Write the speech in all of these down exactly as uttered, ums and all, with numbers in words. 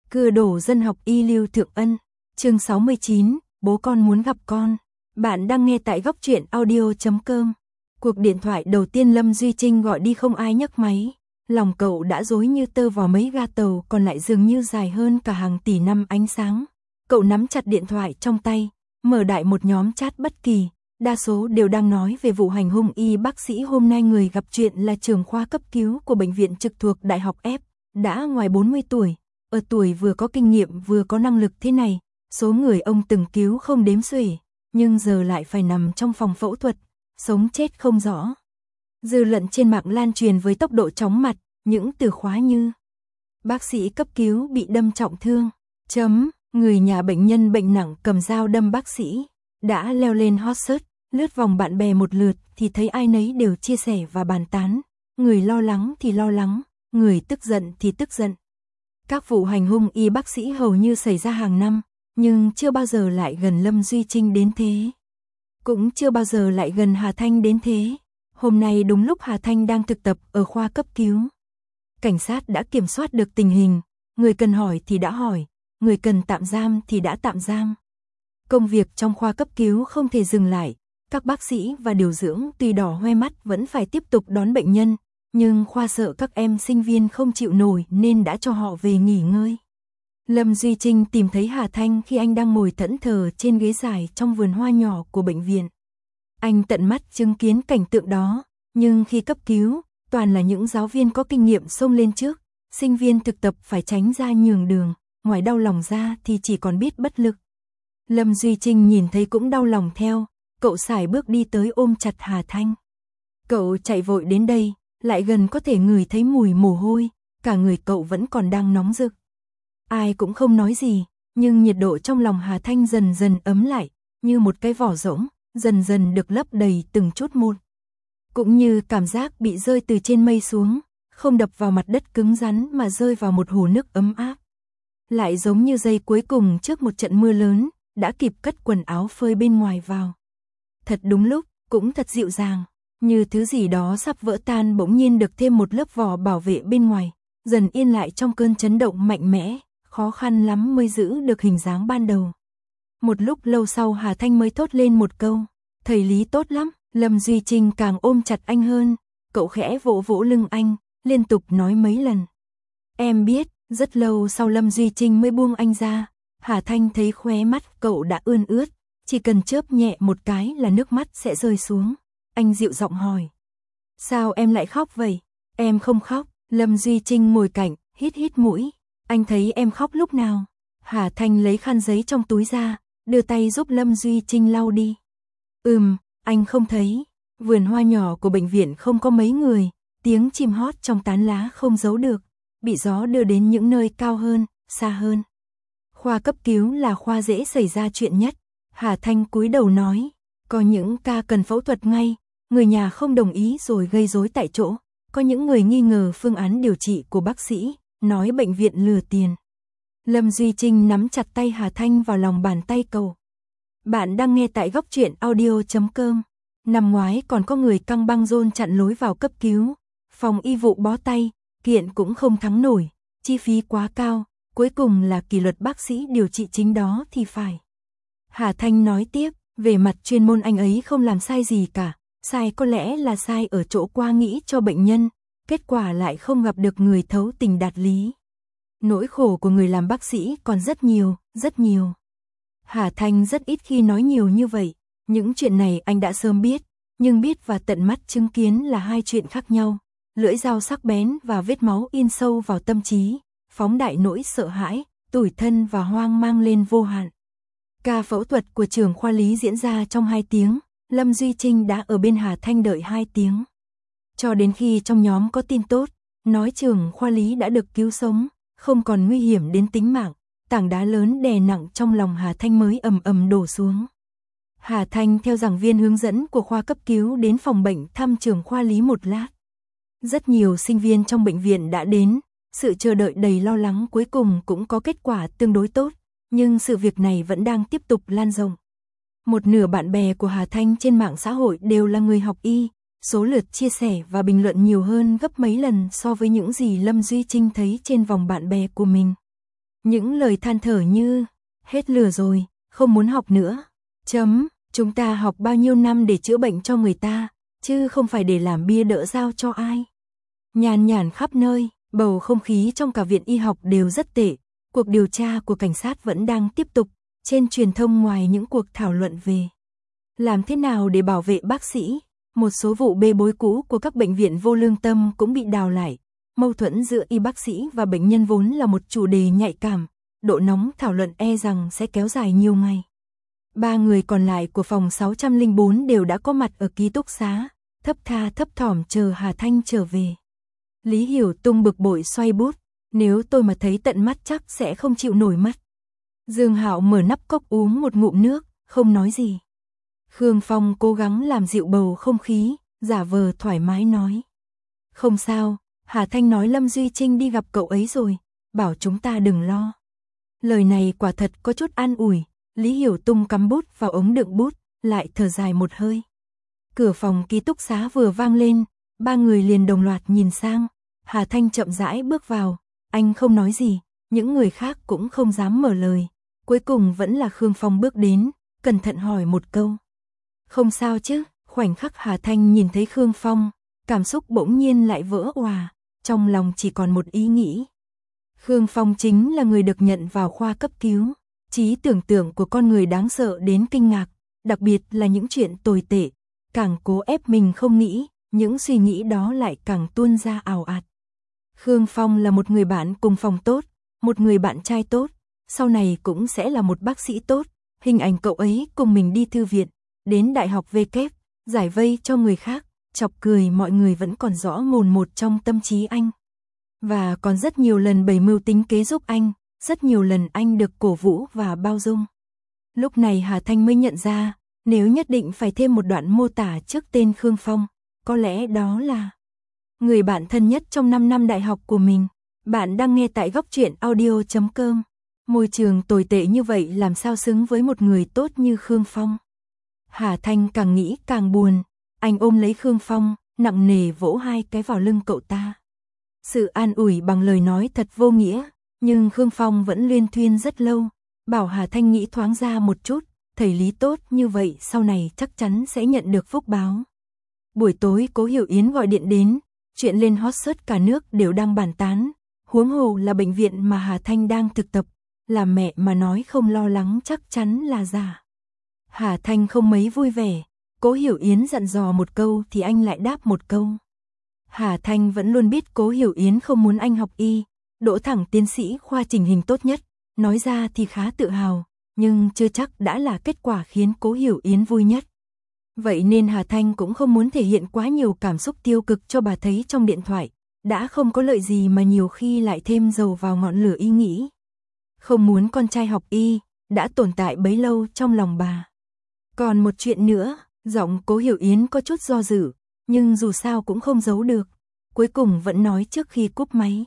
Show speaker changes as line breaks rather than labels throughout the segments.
Cưa đổ dân học y Lưu Thượng Ân, chương sáu mươi chín, bố con muốn gặp con. Bạn đang nghe tại góc truyện audio chấm com. Cuộc điện thoại đầu tiên Lâm Duy Trinh gọi đi không ai nhấc máy. Lòng cậu đã rối như tơ vào mấy ga tàu còn lại dường như dài hơn cả hàng tỷ năm ánh sáng. Cậu nắm chặt điện thoại trong tay, mở đại một nhóm chat bất kỳ. Đa số đều đang nói về vụ hành hung y bác sĩ hôm nay. Người gặp chuyện là trưởng khoa cấp cứu của bệnh viện trực thuộc Đại học F, đã ngoài bốn mươi tuổi. Ở tuổi vừa có kinh nghiệm vừa có năng lực thế này, số người ông từng cứu không đếm xuể, nhưng giờ lại phải nằm trong phòng phẫu thuật, sống chết không rõ. Dư luận trên mạng lan truyền với tốc độ chóng mặt, những từ khóa như bác sĩ cấp cứu bị đâm trọng thương, chấm, người nhà bệnh nhân bệnh nặng cầm dao đâm bác sĩ, đã leo lên hot search, lướt vòng bạn bè một lượt thì thấy ai nấy đều chia sẻ và bàn tán, người lo lắng thì lo lắng, người tức giận thì tức giận. Các vụ hành hung y bác sĩ hầu như xảy ra hàng năm, nhưng chưa bao giờ lại gần Lâm Duy Trinh đến thế. Cũng chưa bao giờ lại gần Hà Thanh đến thế. Hôm nay đúng lúc Hà Thanh đang thực tập ở khoa cấp cứu. Cảnh sát đã kiểm soát được tình hình, người cần hỏi thì đã hỏi, người cần tạm giam thì đã tạm giam. Công việc trong khoa cấp cứu không thể dừng lại, các bác sĩ và điều dưỡng tuy đỏ hoe mắt vẫn phải tiếp tục đón bệnh nhân. Nhưng khoa sợ các em sinh viên không chịu nổi nên đã cho họ về nghỉ ngơi. Lâm Duy Trinh tìm thấy Hà Thanh khi anh đang ngồi thẫn thờ trên ghế dài trong vườn hoa nhỏ của bệnh viện. Anh tận mắt chứng kiến cảnh tượng đó, nhưng khi cấp cứu, toàn là những giáo viên có kinh nghiệm xông lên trước, sinh viên thực tập phải tránh ra nhường đường, ngoài đau lòng ra thì chỉ còn biết bất lực. Lâm Duy Trinh nhìn thấy cũng đau lòng theo, cậu sải bước đi tới ôm chặt Hà Thanh. Cậu chạy vội đến đây, lại gần có thể ngửi thấy mùi mồ hôi, cả người cậu vẫn còn đang nóng rực. Ai cũng không nói gì, nhưng nhiệt độ trong lòng Hà Thanh dần dần ấm lại, như một cái vỏ rỗng, dần dần được lấp đầy từng chút một. Cũng như cảm giác bị rơi từ trên mây xuống, không đập vào mặt đất cứng rắn mà rơi vào một hồ nước ấm áp. Lại giống như giây cuối cùng trước một trận mưa lớn, đã kịp cất quần áo phơi bên ngoài vào. Thật đúng lúc, cũng thật dịu dàng. Như thứ gì đó sắp vỡ tan bỗng nhiên được thêm một lớp vỏ bảo vệ bên ngoài, dần yên lại trong cơn chấn động mạnh mẽ, khó khăn lắm mới giữ được hình dáng ban đầu. Một lúc lâu sau Hà Thanh mới thốt lên một câu, thầy Lý tốt lắm. Lâm Duy Trinh càng ôm chặt anh hơn, cậu khẽ vỗ vỗ lưng anh, liên tục nói mấy lần. Em biết, rất lâu sau Lâm Duy Trinh mới buông anh ra, Hà Thanh thấy khóe mắt cậu đã ươn ướt, chỉ cần chớp nhẹ một cái là nước mắt sẽ rơi xuống. Anh dịu giọng hỏi. Sao em lại khóc vậy? Em không khóc. Lâm Duy Trinh ngồi cạnh, hít hít mũi. Anh thấy em khóc lúc nào? Hà Thanh lấy khăn giấy trong túi ra, đưa tay giúp Lâm Duy Trinh lau đi. Ừm, anh không thấy. Vườn hoa nhỏ của bệnh viện không có mấy người, tiếng chim hót trong tán lá không giấu được, bị gió đưa đến những nơi cao hơn, xa hơn. Khoa cấp cứu là khoa dễ xảy ra chuyện nhất. Hà Thanh cúi đầu nói. Có những ca cần phẫu thuật ngay, người nhà không đồng ý rồi gây rối tại chỗ. Có những người nghi ngờ phương án điều trị của bác sĩ, nói bệnh viện lừa tiền. Lâm Duy Trinh nắm chặt tay Hà Thanh vào lòng bàn tay cậu. Bạn đang nghe tại góc truyện audio chấm com. Năm ngoái còn có người căng băng rôn chặn lối vào cấp cứu. Phòng y vụ bó tay, kiện cũng không thắng nổi, chi phí quá cao, cuối cùng là kỷ luật bác sĩ điều trị chính đó thì phải. Hà Thanh nói tiếp. Về mặt chuyên môn anh ấy không làm sai gì cả, sai có lẽ là sai ở chỗ qua nghĩ cho bệnh nhân, kết quả lại không gặp được người thấu tình đạt lý. Nỗi khổ của người làm bác sĩ còn rất nhiều, rất nhiều. Hà Thanh rất ít khi nói nhiều như vậy, những chuyện này anh đã sớm biết, nhưng biết và tận mắt chứng kiến là hai chuyện khác nhau. Lưỡi dao sắc bén và vết máu in sâu vào tâm trí, phóng đại nỗi sợ hãi, tủi thân và hoang mang lên vô hạn. Ca phẫu thuật của trưởng khoa Lý diễn ra trong hai tiếng, Lâm Duy Trinh đã ở bên Hà Thanh đợi hai tiếng. Cho đến khi trong nhóm có tin tốt, nói trưởng khoa Lý đã được cứu sống, không còn nguy hiểm đến tính mạng, tảng đá lớn đè nặng trong lòng Hà Thanh mới ầm ầm đổ xuống. Hà Thanh theo giảng viên hướng dẫn của khoa cấp cứu đến phòng bệnh thăm trưởng khoa Lý một lát. Rất nhiều sinh viên trong bệnh viện đã đến, sự chờ đợi đầy lo lắng cuối cùng cũng có kết quả tương đối tốt. Nhưng sự việc này vẫn đang tiếp tục lan rộng. Một nửa bạn bè của Hà Thanh trên mạng xã hội đều là người học y, số lượt chia sẻ và bình luận nhiều hơn gấp mấy lần so với những gì Lâm Duy Trinh thấy trên vòng bạn bè của mình. Những lời than thở như, hết lửa rồi, không muốn học nữa. Chấm, chúng ta học bao nhiêu năm để chữa bệnh cho người ta, chứ không phải để làm bia đỡ dao cho ai. Nhàn nhản khắp nơi, bầu không khí trong cả viện y học đều rất tệ. Cuộc điều tra của cảnh sát vẫn đang tiếp tục. Trên truyền thông ngoài những cuộc thảo luận về làm thế nào để bảo vệ bác sĩ, một số vụ bê bối cũ của các bệnh viện vô lương tâm cũng bị đào lại. Mâu thuẫn giữa y bác sĩ và bệnh nhân vốn là một chủ đề nhạy cảm, độ nóng thảo luận e rằng sẽ kéo dài nhiều ngày. Ba người còn lại của phòng sáu trăm lẻ bốn đều đã có mặt ở ký túc xá, thấp tha thấp thỏm chờ Hà Thanh trở về. Lý Hiểu Tung bực bội xoay bút, nếu tôi mà thấy tận mắt chắc sẽ không chịu nổi mất. Dương Hạo mở nắp cốc uống một ngụm nước, không nói gì. Khương Phong cố gắng làm dịu bầu không khí, giả vờ thoải mái nói. Không sao, Hà Thanh nói Lâm Duy Trinh đi gặp cậu ấy rồi, bảo chúng ta đừng lo. Lời này quả thật có chút an ủi, Lý Hiểu Tung cắm bút vào ống đựng bút, lại thở dài một hơi. Cửa phòng ký túc xá vừa vang lên, ba người liền đồng loạt nhìn sang, Hà Thanh chậm rãi bước vào, anh không nói gì, những người khác cũng không dám mở lời. Cuối cùng vẫn là Khương Phong bước đến, cẩn thận hỏi một câu. Không sao chứ, khoảnh khắc Hà Thanh nhìn thấy Khương Phong, cảm xúc bỗng nhiên lại vỡ òa, trong lòng chỉ còn một ý nghĩ. Khương Phong chính là người được nhận vào khoa cấp cứu, trí tưởng tượng của con người đáng sợ đến kinh ngạc, đặc biệt là những chuyện tồi tệ, càng cố ép mình không nghĩ, những suy nghĩ đó lại càng tuôn ra ào ạt. Khương Phong là một người bạn cùng phòng tốt, một người bạn trai tốt, sau này cũng sẽ là một bác sĩ tốt, hình ảnh cậu ấy cùng mình đi thư viện, đến đại học V kép, giải vây cho người khác, chọc cười mọi người vẫn còn rõ mồn một trong tâm trí anh. Và còn rất nhiều lần bày mưu tính kế giúp anh, rất nhiều lần anh được cổ vũ và bao dung. Lúc này Hà Thanh mới nhận ra, nếu nhất định phải thêm một đoạn mô tả trước tên Khương Phong, có lẽ đó là người bạn thân nhất trong năm năm đại học của mình. Bạn đang nghe tại góc truyện audio chấm com. Môi trường tồi tệ như vậy làm sao xứng với một người tốt như Khương Phong. Hà Thanh càng nghĩ càng buồn, anh ôm lấy Khương Phong, nặng nề vỗ hai cái vào lưng cậu ta. Sự an ủi bằng lời nói thật vô nghĩa, nhưng Khương Phong vẫn luyên thuyên rất lâu, bảo Hà Thanh nghĩ thoáng ra một chút, thầy Lý tốt như vậy sau này chắc chắn sẽ nhận được phúc báo. Buổi tối Cố Hiểu Yến gọi điện đến, chuyện lên hot search cả nước đều đang bàn tán, huống hồ là bệnh viện mà Hà Thanh đang thực tập, làm mẹ mà nói không lo lắng chắc chắn là giả. Hà Thanh không mấy vui vẻ, Cố Hiểu Yến dặn dò một câu thì anh lại đáp một câu. Hà Thanh vẫn luôn biết Cố Hiểu Yến không muốn anh học y, đỗ thẳng tiến sĩ khoa chỉnh hình tốt nhất, nói ra thì khá tự hào, nhưng chưa chắc đã là kết quả khiến Cố Hiểu Yến vui nhất. Vậy nên Hà Thanh cũng không muốn thể hiện quá nhiều cảm xúc tiêu cực cho bà thấy trong điện thoại, đã không có lợi gì mà nhiều khi lại thêm dầu vào ngọn lửa ý nghĩ. Không muốn con trai học y, đã tồn tại bấy lâu trong lòng bà. Còn một chuyện nữa, giọng Cố Hiểu Yến có chút do dự, nhưng dù sao cũng không giấu được, cuối cùng vẫn nói trước khi cúp máy.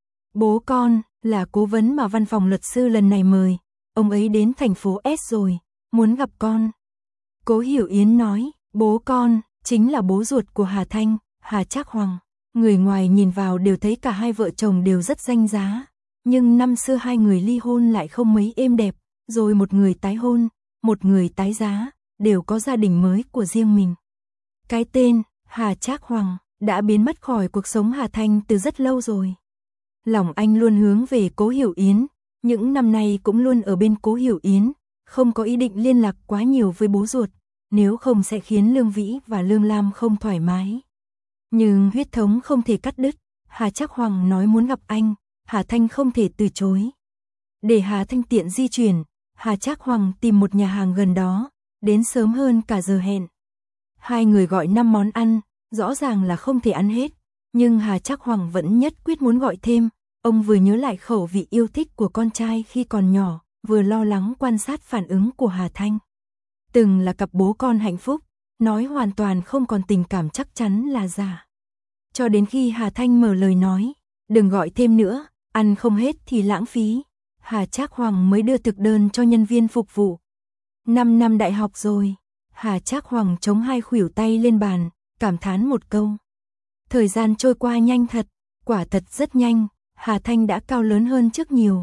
Bố con, là cố vấn mà văn phòng luật sư lần này mời, ông ấy đến thành phố S rồi, muốn gặp con. Cố Hiểu Yến nói, bố con, chính là bố ruột của Hà Thanh, Hà Trác Hoàng. Người ngoài nhìn vào đều thấy cả hai vợ chồng đều rất danh giá, nhưng năm xưa hai người ly hôn lại không mấy êm đẹp, rồi một người tái hôn, một người tái giá, đều có gia đình mới của riêng mình. Cái tên, Hà Trác Hoàng, đã biến mất khỏi cuộc sống Hà Thanh từ rất lâu rồi. Lòng anh luôn hướng về Cố Hiểu Yến, những năm nay cũng luôn ở bên Cố Hiểu Yến, không có ý định liên lạc quá nhiều với bố ruột, nếu không sẽ khiến Lương Vĩ và Lương Lam không thoải mái. Nhưng huyết thống không thể cắt đứt, Hà Trác Hoàng nói muốn gặp anh, Hà Thanh không thể từ chối. Để Hà Thanh tiện di chuyển, Hà Trác Hoàng tìm một nhà hàng gần đó, đến sớm hơn cả giờ hẹn. Hai người gọi năm món ăn, rõ ràng là không thể ăn hết, nhưng Hà Trác Hoàng vẫn nhất quyết muốn gọi thêm, ông vừa nhớ lại khẩu vị yêu thích của con trai khi còn nhỏ, vừa lo lắng quan sát phản ứng của Hà Thanh. Từng là cặp bố con hạnh phúc, nói hoàn toàn không còn tình cảm chắc chắn là giả. Cho đến khi Hà Thanh mở lời nói, đừng gọi thêm nữa, ăn không hết thì lãng phí, Hà Trác Hoàng mới đưa thực đơn cho nhân viên phục vụ. Năm năm đại học rồi, Hà Trác Hoàng chống hai khuỷu tay lên bàn, cảm thán một câu. Thời gian trôi qua nhanh thật, quả thật rất nhanh, Hà Thanh đã cao lớn hơn trước nhiều, khuôn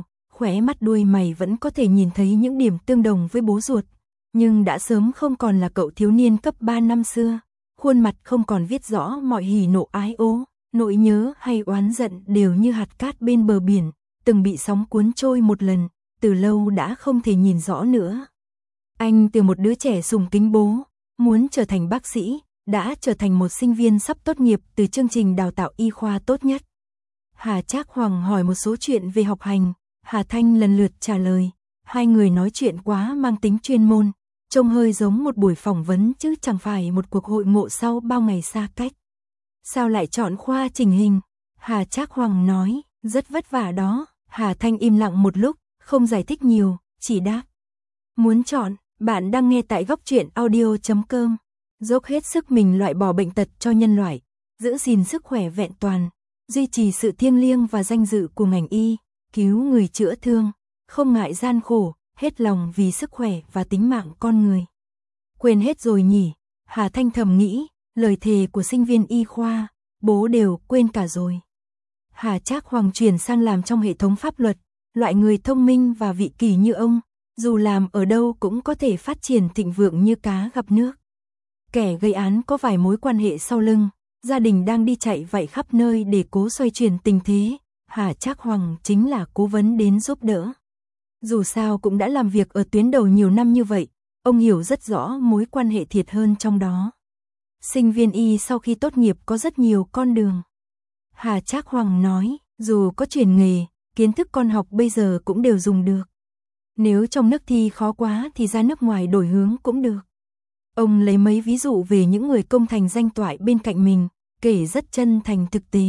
khóe mắt đuôi mày vẫn có thể nhìn thấy những điểm tương đồng với bố ruột, nhưng đã sớm không còn là cậu thiếu niên cấp ba năm xưa, khuôn mặt không còn viết rõ mọi hỉ nộ ái ố, nỗi nhớ hay oán giận đều như hạt cát bên bờ biển, từng bị sóng cuốn trôi một lần, từ lâu đã không thể nhìn rõ nữa. Anh từ một đứa trẻ sùng kính bố, muốn trở thành bác sĩ, đã trở thành một sinh viên sắp tốt nghiệp từ chương trình đào tạo y khoa tốt nhất. Hà Trác Hoàng hỏi một số chuyện về học hành, Hà Thanh lần lượt trả lời, hai người nói chuyện quá mang tính chuyên môn, trông hơi giống một buổi phỏng vấn chứ chẳng phải một cuộc hội ngộ sau bao ngày xa cách. Sao lại chọn khoa chỉnh hình? Hà Trác Hoàng nói, rất vất vả đó. Hà Thanh im lặng một lúc, không giải thích nhiều, chỉ đáp. Muốn chọn, bạn đang nghe tại góc truyện audio chấm com. Dốc hết sức mình loại bỏ bệnh tật cho nhân loại, giữ gìn sức khỏe vẹn toàn, duy trì sự thiêng liêng và danh dự của ngành y, cứu người chữa thương, không ngại gian khổ, hết lòng vì sức khỏe và tính mạng con người. Quên hết rồi nhỉ? Hà Thanh thầm nghĩ, lời thề của sinh viên y khoa, bố đều quên cả rồi. Hà Trác Hoàng chuyển sang làm trong hệ thống pháp luật, loại người thông minh và vị kỳ như ông, dù làm ở đâu cũng có thể phát triển thịnh vượng như cá gặp nước. Kẻ gây án có vài mối quan hệ sau lưng, gia đình đang đi chạy vạy khắp nơi để cố xoay chuyển tình thế, Hà Trác Hoàng chính là cố vấn đến giúp đỡ. Dù sao cũng đã làm việc ở tuyến đầu nhiều năm như vậy, ông hiểu rất rõ mối quan hệ thiệt hơn trong đó. Sinh viên y sau khi tốt nghiệp có rất nhiều con đường. Hà Trác Hoàng nói, dù có chuyển nghề, kiến thức con học bây giờ cũng đều dùng được. Nếu trong nước thi khó quá thì ra nước ngoài đổi hướng cũng được. Ông lấy mấy ví dụ về những người công thành danh toại bên cạnh mình, kể rất chân thành thực tế.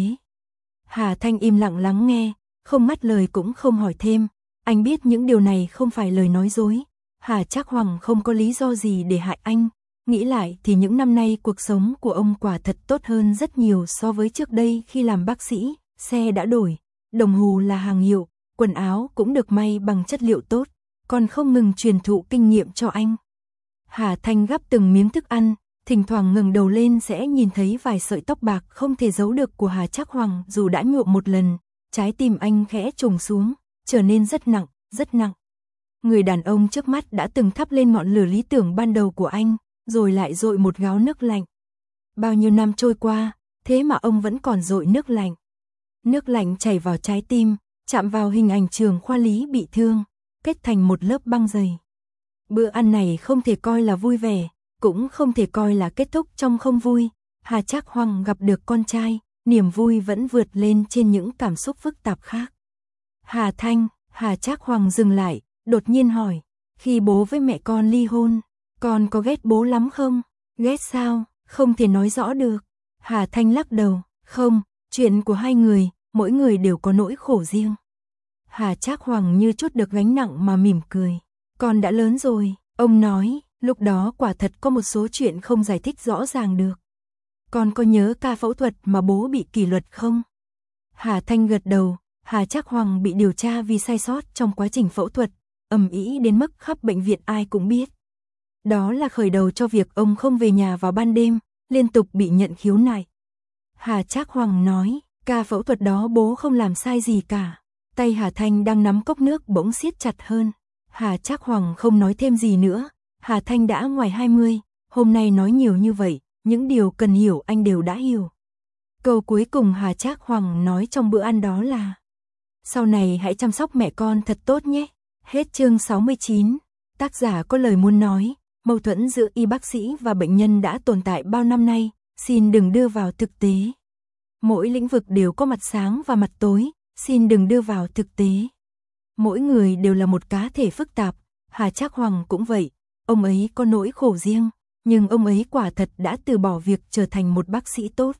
Hà Thanh im lặng lắng nghe, không ngắt lời cũng không hỏi thêm. Anh biết những điều này không phải lời nói dối. Hà Trác Hoàng không có lý do gì để hại anh. Nghĩ lại thì những năm nay cuộc sống của ông quả thật tốt hơn rất nhiều so với trước đây khi làm bác sĩ. Xe đã đổi, đồng hồ là hàng hiệu, quần áo cũng được may bằng chất liệu tốt, còn không ngừng truyền thụ kinh nghiệm cho anh. Hà Thanh gắp từng miếng thức ăn, thỉnh thoảng ngẩng đầu lên sẽ nhìn thấy vài sợi tóc bạc không thể giấu được của Hà Trác Hoàng, dù đã nhuộm một lần, trái tim anh khẽ trùng xuống, trở nên rất nặng, rất nặng. Người đàn ông trước mắt đã từng thắp lên ngọn lửa lý tưởng ban đầu của anh, rồi lại dội một gáo nước lạnh. Bao nhiêu năm trôi qua, thế mà ông vẫn còn dội nước lạnh. Nước lạnh chảy vào trái tim, chạm vào hình ảnh trường khoa lý bị thương, kết thành một lớp băng dày. Bữa ăn này không thể coi là vui vẻ, cũng không thể coi là kết thúc trong không vui. Hà Trác Hoàng gặp được con trai, niềm vui vẫn vượt lên trên những cảm xúc phức tạp khác. Hà Thanh, Hà Trác Hoàng dừng lại, đột nhiên hỏi, khi bố với mẹ con ly hôn, con có ghét bố lắm không? Ghét sao? Không thể nói rõ được. Hà Thanh lắc đầu, không, chuyện của hai người, mỗi người đều có nỗi khổ riêng. Hà Trác Hoàng như chút được gánh nặng mà mỉm cười. Con đã lớn rồi, ông nói, lúc đó quả thật có một số chuyện không giải thích rõ ràng được. Con có nhớ ca phẫu thuật mà bố bị kỷ luật không? Hà Thanh gật đầu. Hà Trác Hoàng bị điều tra vì sai sót trong quá trình phẫu thuật, ầm ĩ đến mức khắp bệnh viện ai cũng biết. Đó là khởi đầu cho việc ông không về nhà vào ban đêm, liên tục bị nhận khiếu nại. Hà Trác Hoàng nói, ca phẫu thuật đó bố không làm sai gì cả. Tay Hà Thanh đang nắm cốc nước bỗng siết chặt hơn. Hà Trác Hoàng không nói thêm gì nữa. Hà Thanh đã ngoài hai mươi, hôm nay nói nhiều như vậy, những điều cần hiểu anh đều đã hiểu. Câu cuối cùng Hà Trác Hoàng nói trong bữa ăn đó là, sau này hãy chăm sóc mẹ con thật tốt nhé. Hết chương sáu mươi chín. Tác giả có lời muốn nói, mâu thuẫn giữa y bác sĩ và bệnh nhân đã tồn tại bao năm nay, xin đừng đưa vào thực tế. Mỗi lĩnh vực đều có mặt sáng và mặt tối, xin đừng đưa vào thực tế. Mỗi người đều là một cá thể phức tạp, Hà Trác Hoàng cũng vậy, ông ấy có nỗi khổ riêng, nhưng ông ấy quả thật đã từ bỏ việc trở thành một bác sĩ tốt.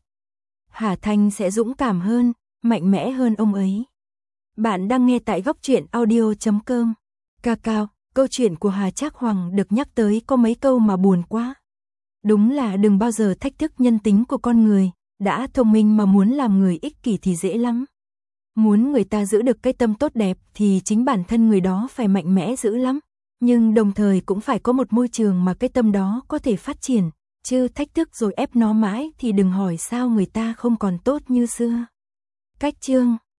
Hà Thanh sẽ dũng cảm hơn, mạnh mẽ hơn ông ấy. Bạn đang nghe tại góc truyện audio chấm com. Cacao, câu chuyện của Hà Trác Hoàng được nhắc tới có mấy câu mà buồn quá. Đúng là đừng bao giờ thách thức nhân tính của con người, đã thông minh mà muốn làm người ích kỷ thì dễ lắm. Muốn người ta giữ được cái tâm tốt đẹp thì chính bản thân người đó phải mạnh mẽ dữ lắm, nhưng đồng thời cũng phải có một môi trường mà cái tâm đó có thể phát triển, chứ thách thức rồi ép nó mãi thì đừng hỏi sao người ta không còn tốt như xưa. Cách chương